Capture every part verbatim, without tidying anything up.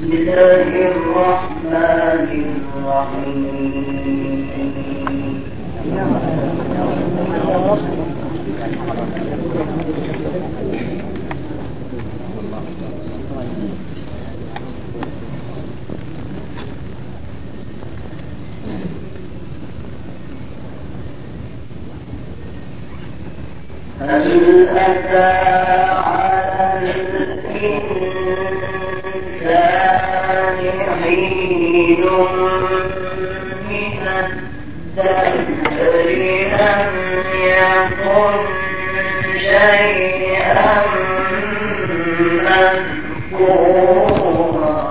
هل أتى على الإنسان حين من الدهر لم يكن شيئا مذكورا.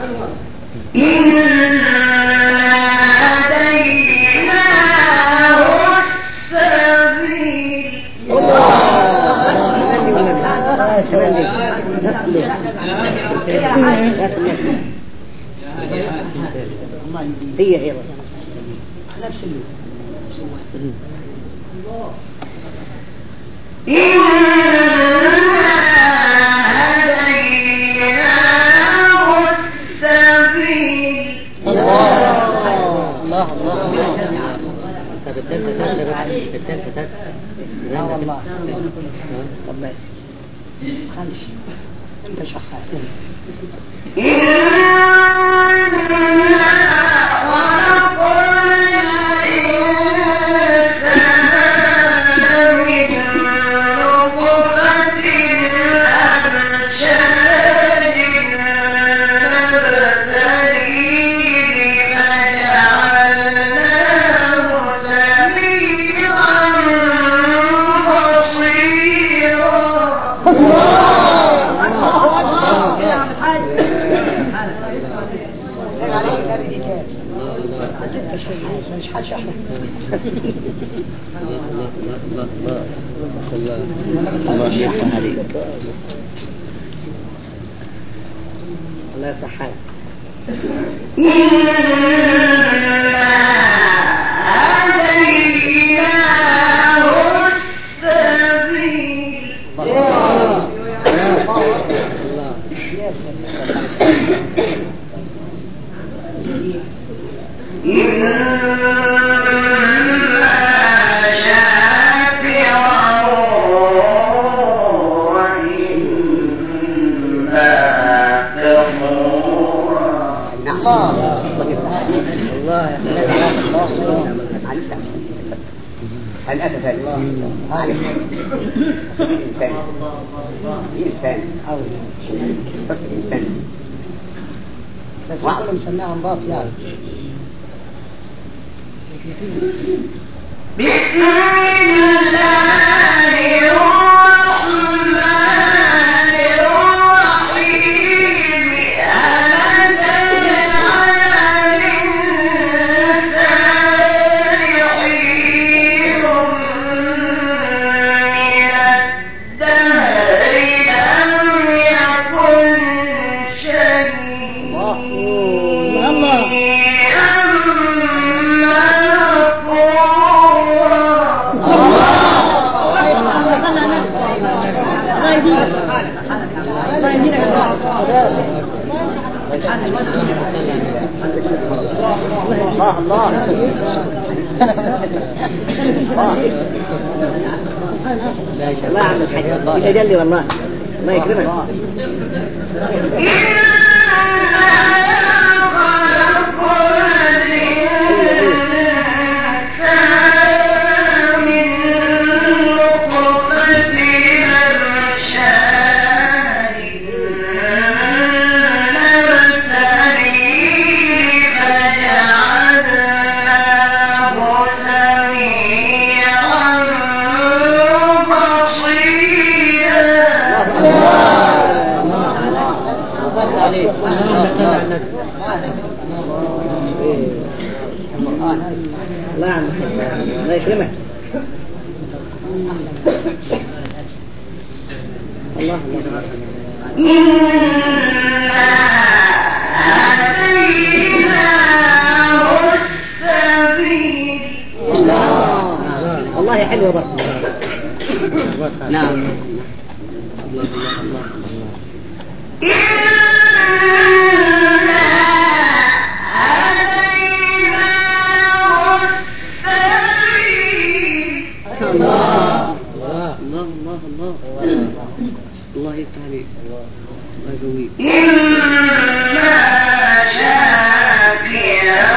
إِنَّا هَدَيْنَاهُ هي هي نفس اللي لا والله طب ماشي خلش انت شخص الله يفتح عليك الله يفتح عليك الأسف هذا إنسان إنسان أو بس إنسان بس كلهم سماها انضاف يعني بسم الله الرحمن الرحيم الله الله الله عم الحاج يتجلي والله الله يكرمك الله يكرمك الله الله والله حلوة بس نعم الله الله الله يفتح عليك الله يقويك إنا شاكرا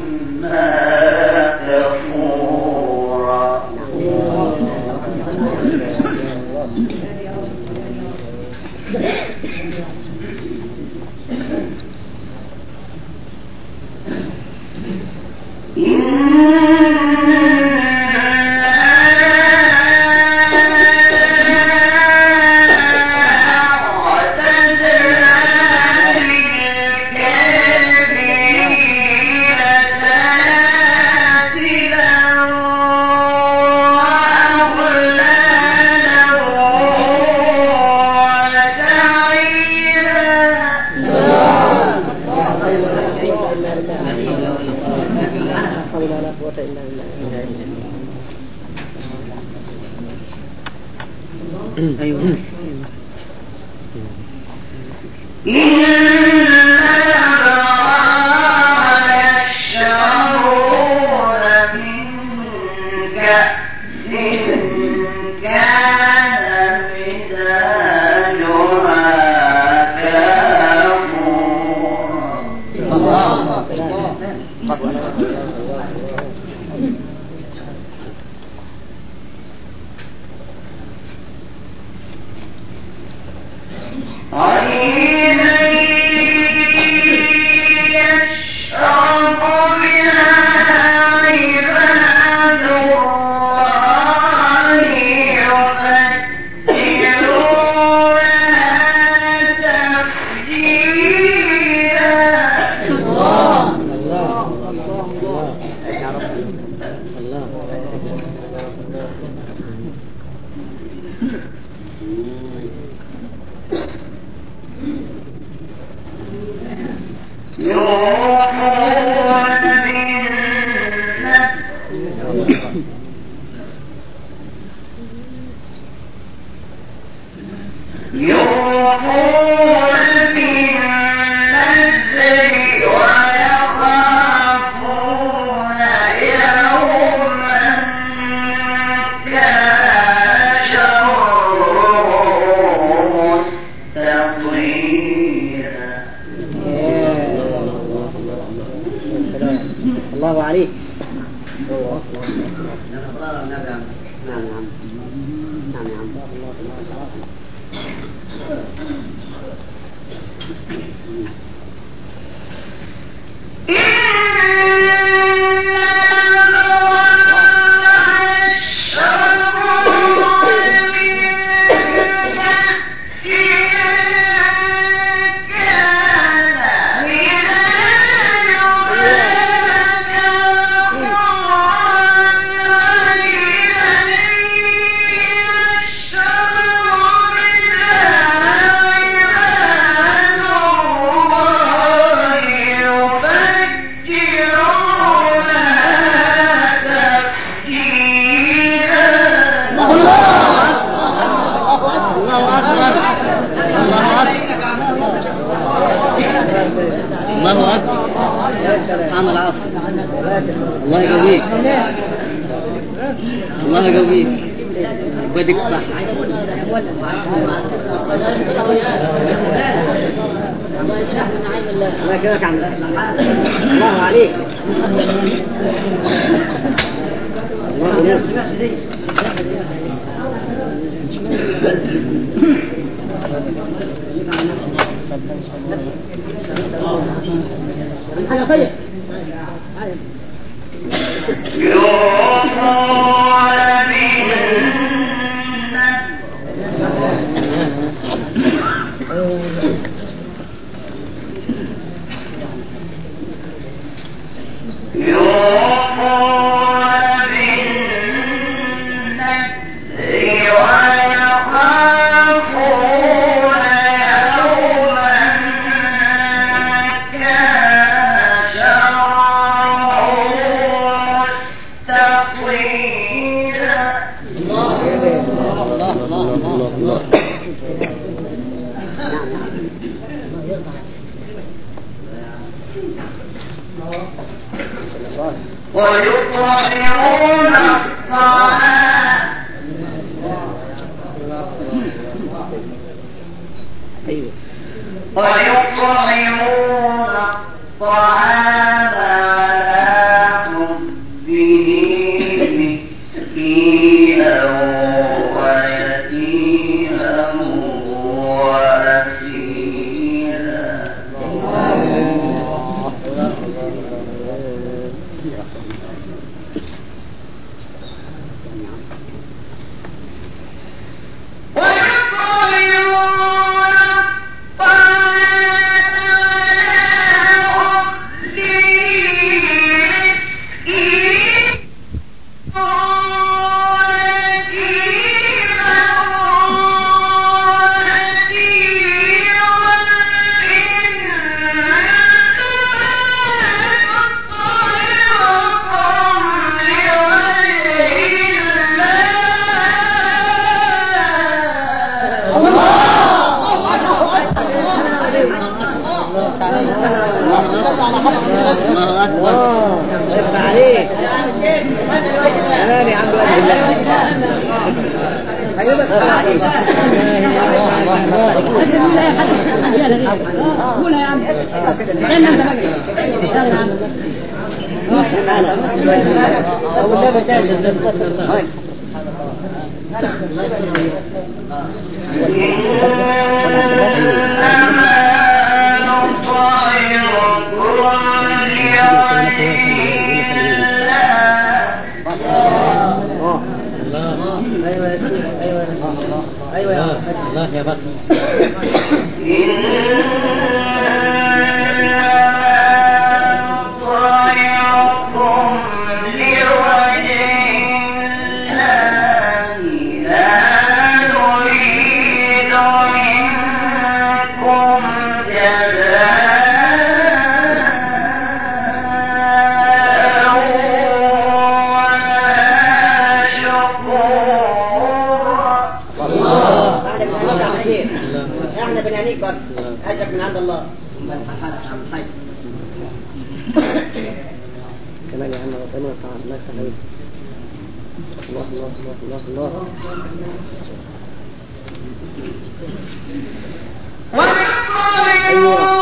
وإنا كفورا أيوه. الله عليك. نعم نعم نعم نعم. الله أكبر. سبحان العصر. الله يقويك، الله يقويك، بدك صح. الله يكرمك عم الله عليك. الله أنا خير. ويطعمون الطعام ويطعمون الطعام على حبه مسكينا ويتيما وأسيرا. يفتح عليك أماني عبد الله أيوة قولها يا عم غير انت ايوه يا الله يا بطل أجرك من عند الله. كمان يا عم ربنا تعالى الله يخليك. الله الله الله الله الله.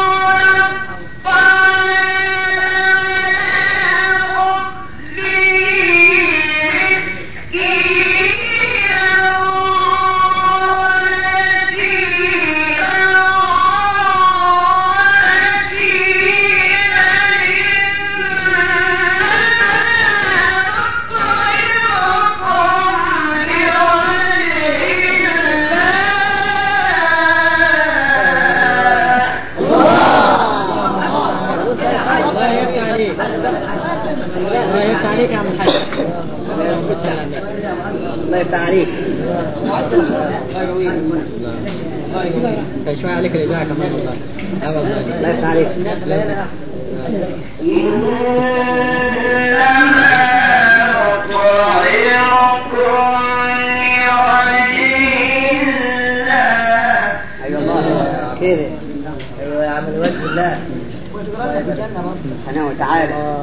الله يفتح عليك. شوي عليك الإذاعة كمان والله. لا والله. الله يفتح عليك. أيوة الله كذا. أيوة يا عم الوجه الله. سبحانه وتعالى.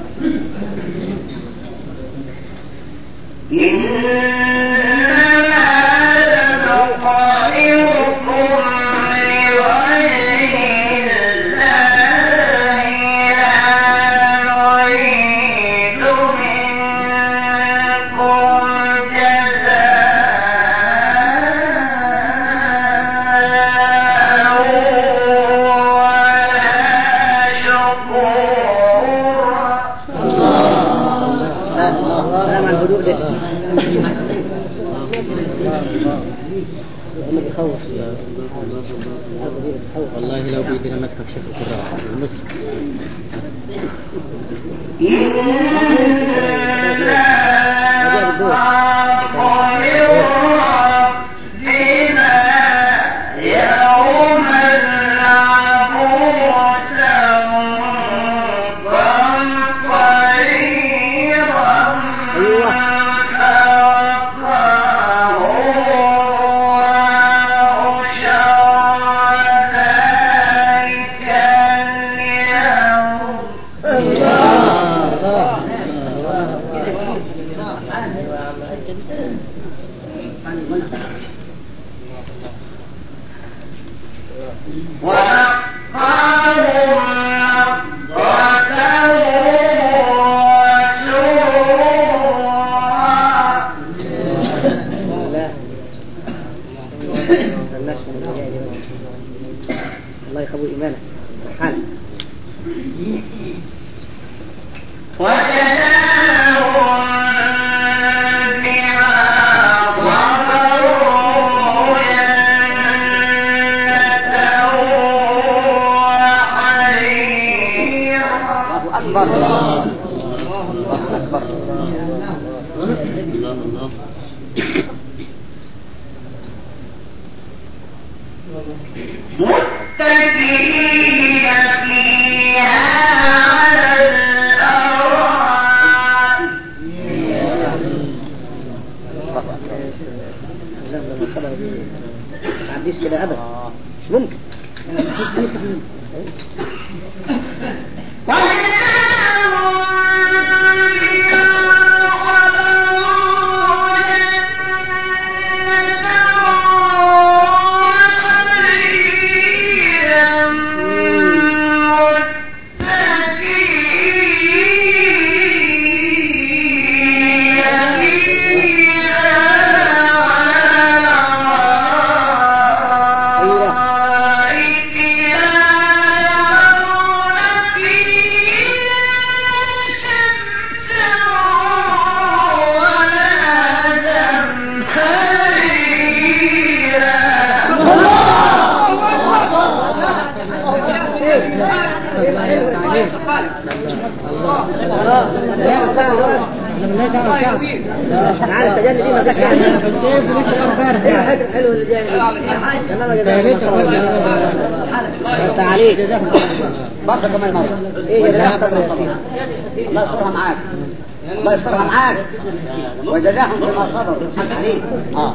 والله لو بيدنا مسكك شكل كراحة المسك الله يخبو إيمانك حال أكبر الله أكبر الله الله متكئين فيها على الأرائك ما عنديش كده أبدا مش ممكن تعال تجلي دي مزاج حلو اللي جاي تعالي برضه كمان مرة ايه الله يسترها معاك الله يسترها معاك وجزاهم بما صبروا الحق عليك اه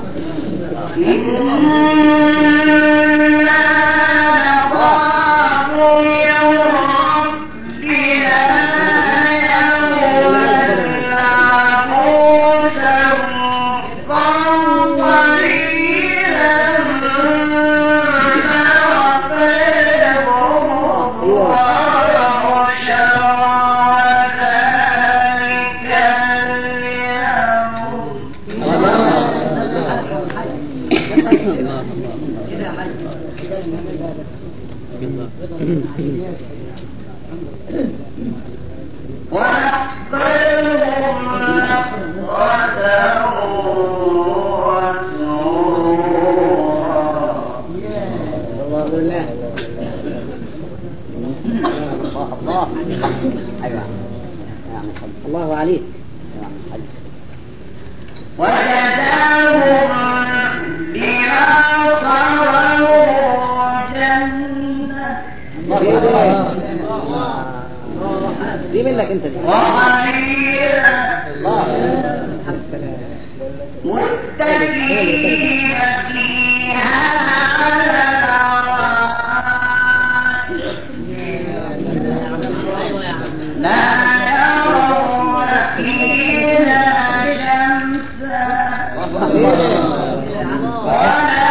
الله عليك وجزاهم بما صبروا جنة دي منك انت دي متكئين فيها على لا يرون فيها شمسا ولا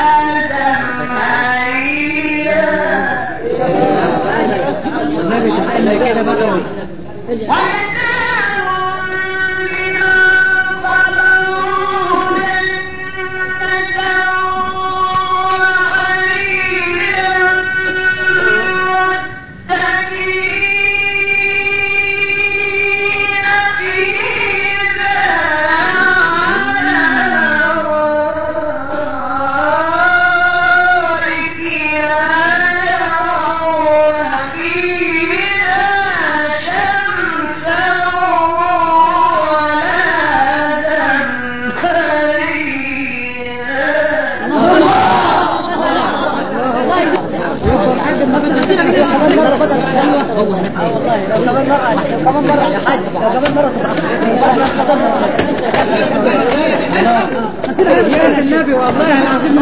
زمهريرا كمان مرة يا حاج كمان مرة يا النبي والله العظيم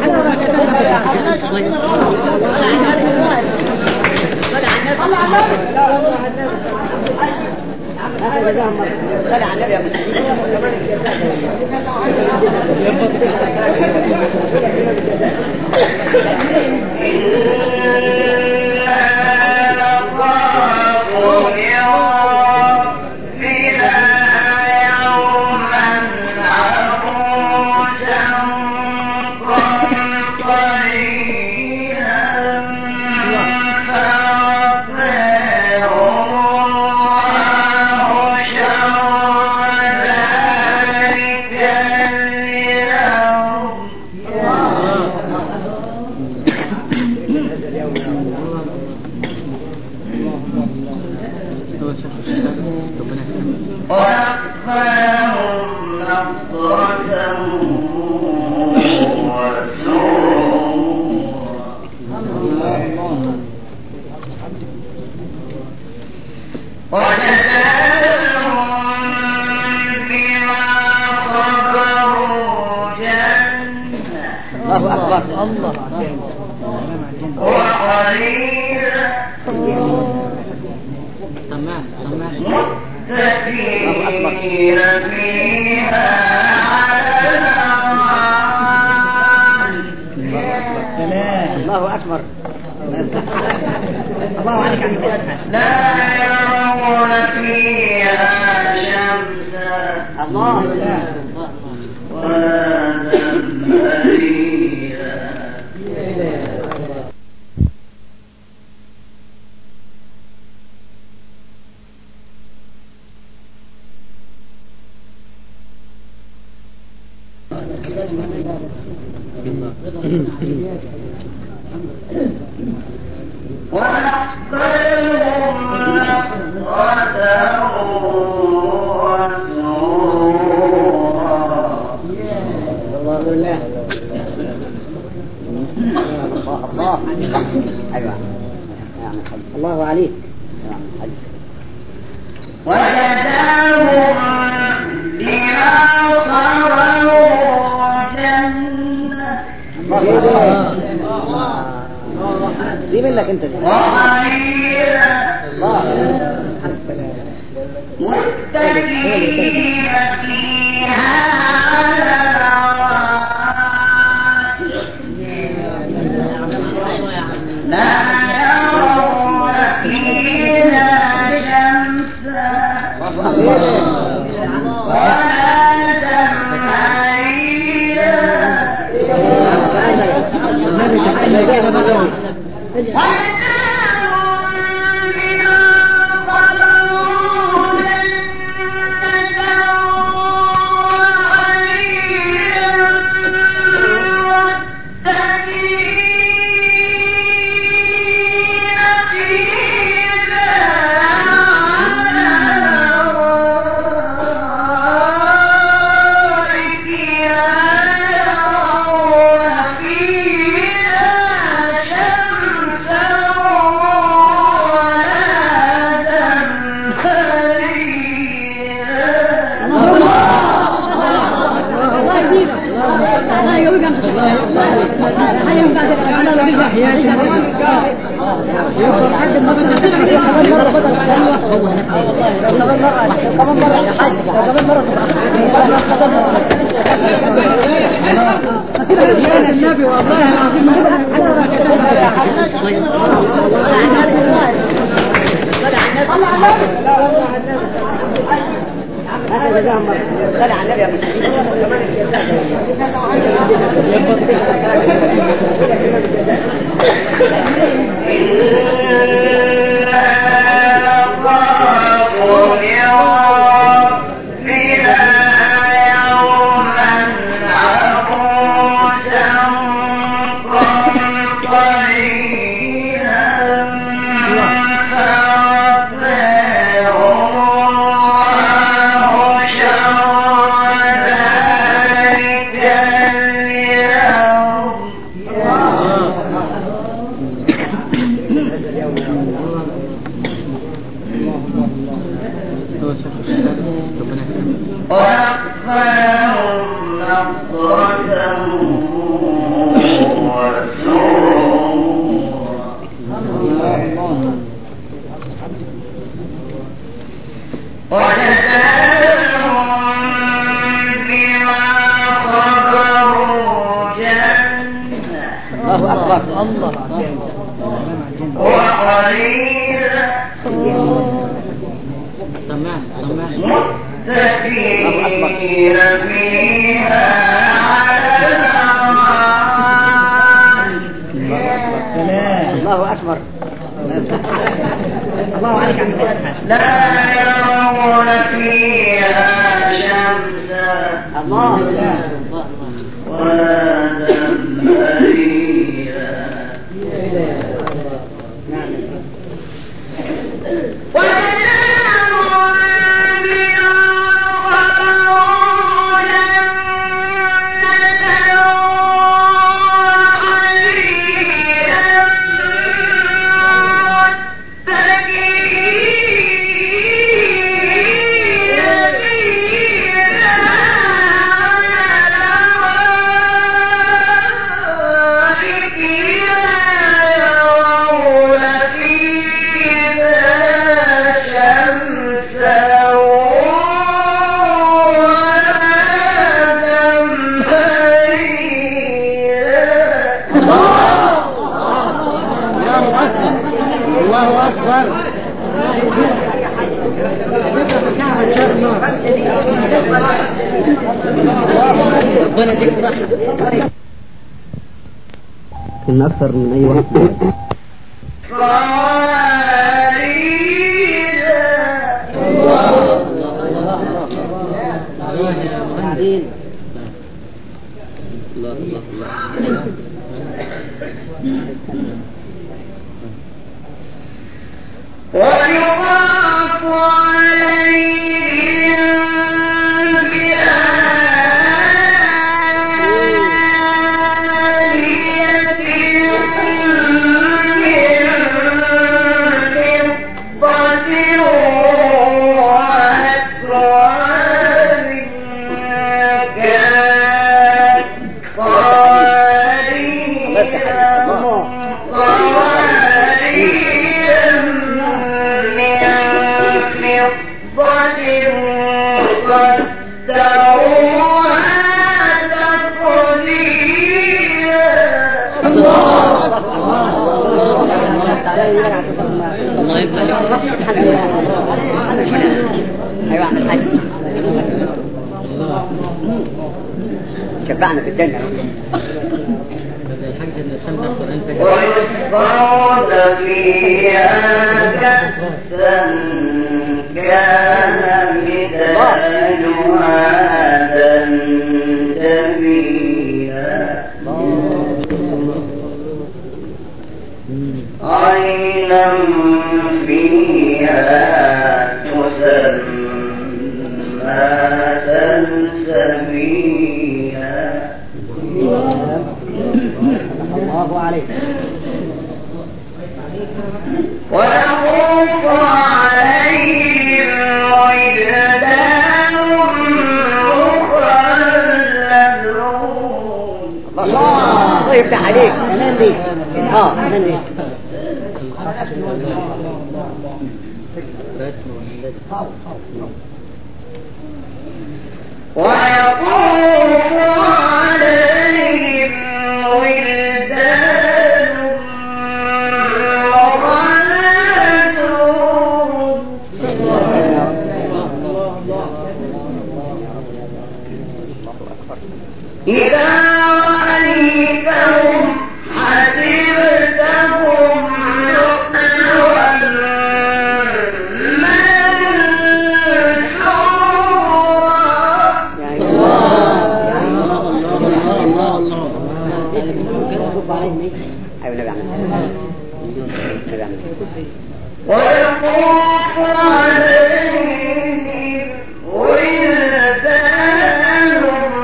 الله أكبر الله وقليلا تمام تمام متكئين فيها على الأرائك الله أكبر الله عليك عن لا يرون فيها شمسا الله ولا زمهريرا ونقبلهم نصرة وسرورا الله بالله الله الله أيوة الله عليك وجزاهم بما صبروا جنة دي منك انت وحريرا الله متكئين فيها على الأرائك لا يرون فيها شمسا ولا النبي والله العظيم هذا جزاهم صلى على النبي ربنا يديك الصحة. كنا أكثر من أي واحد. ويطاف عليهم شفعنا في الجنة. ويسقون فيها كأسا كان مزاجها زنجبيلا عينا فيها تسمى سلسبيلا. الله عليك. ويطوف عليهم ولدان مخلدون. الله الله يفتح عليك. من دي؟ اه من دي؟ ويطوف عليهم ولدان مخلدون. إذا رأيتهم حسبتهم لؤلؤا ويطوف عليهم ولدان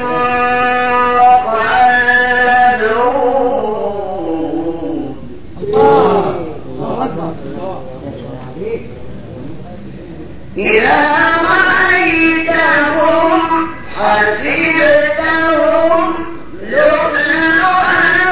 مخلدون. إذا رأيتهم حسبتهم لؤلؤا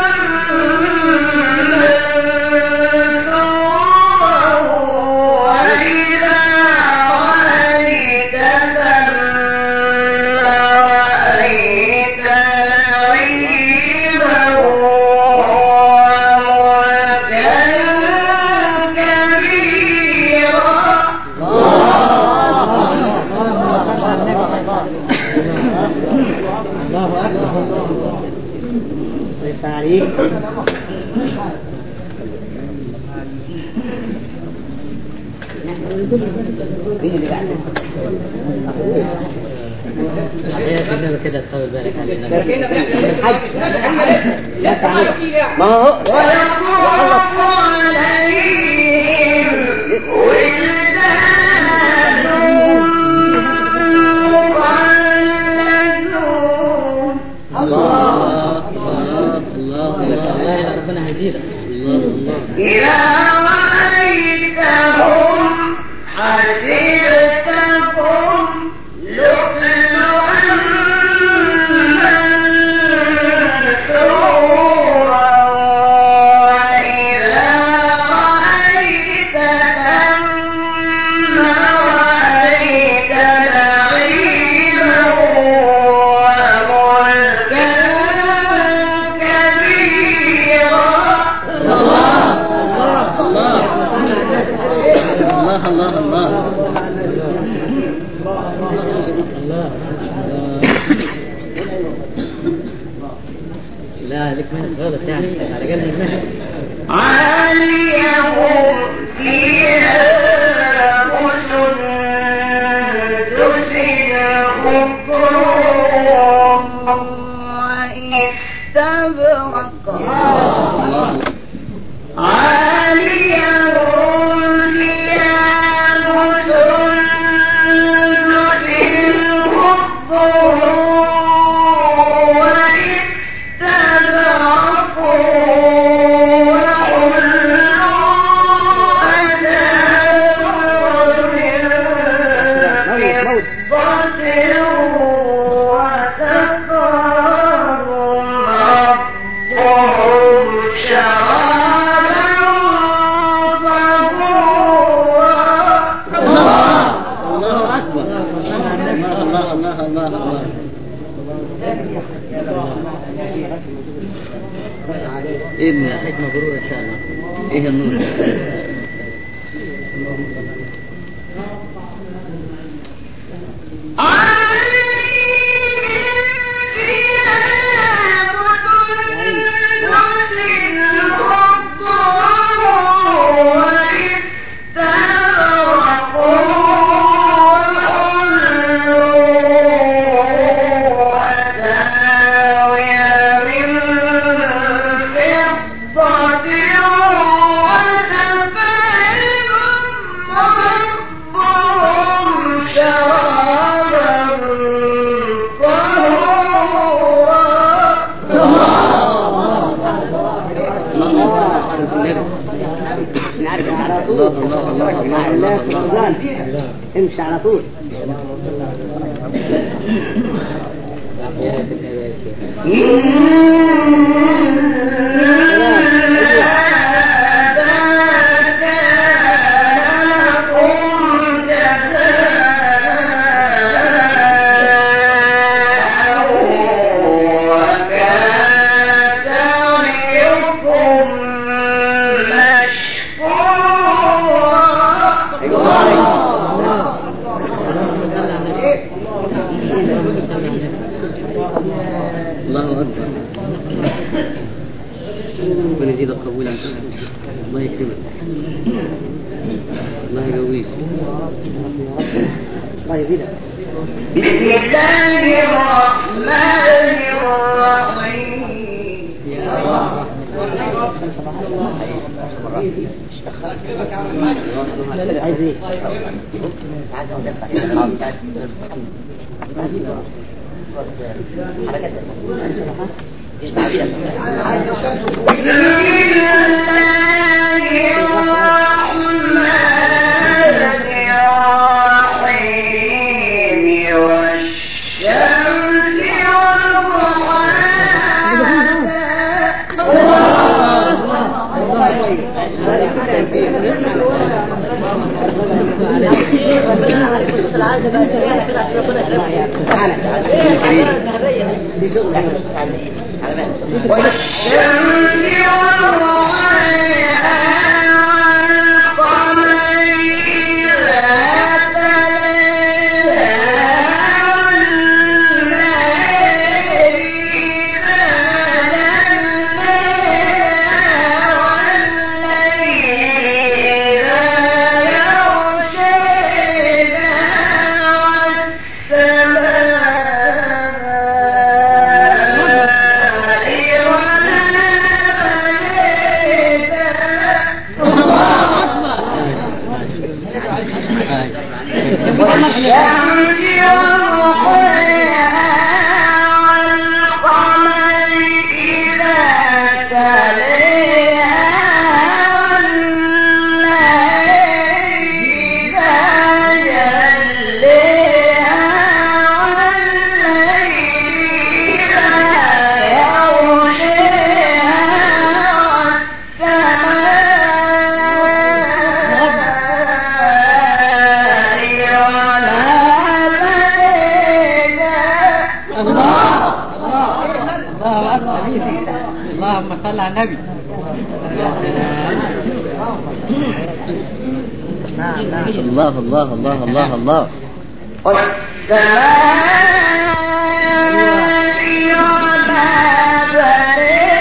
كده تخوي بالك علينا. ما هو ويطوف عليهم ولدان مخلدون. الله الله الله الله ربنا هدينا. الله الله. إذا رأيتهم حسبتهم لؤلؤا منثورا وإذا رأيت ثم رأيت نعيما وملكا كبيرا. الله الله الله. لا لك مهد غلط يعني على قلب المهد. عاليهم فيها خسر واستبرق عاليهم فيها خسر إن حكمة برور إن شاء الله. إيه النور؟ امشي على طول. الله أكبر. ونزيد قبولا. الله يكرمك. الله يقويك. الله يزيدك. بسم الله الرحمن الرحيم. اللهم صل على النبي. الله الله الله الله الله. والسماء وما بنيها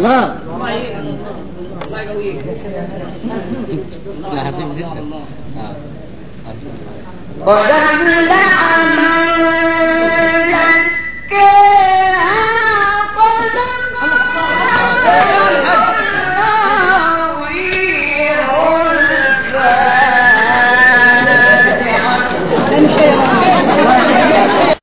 الله الله يقويك. لا عظيم جدا. قد أفلح من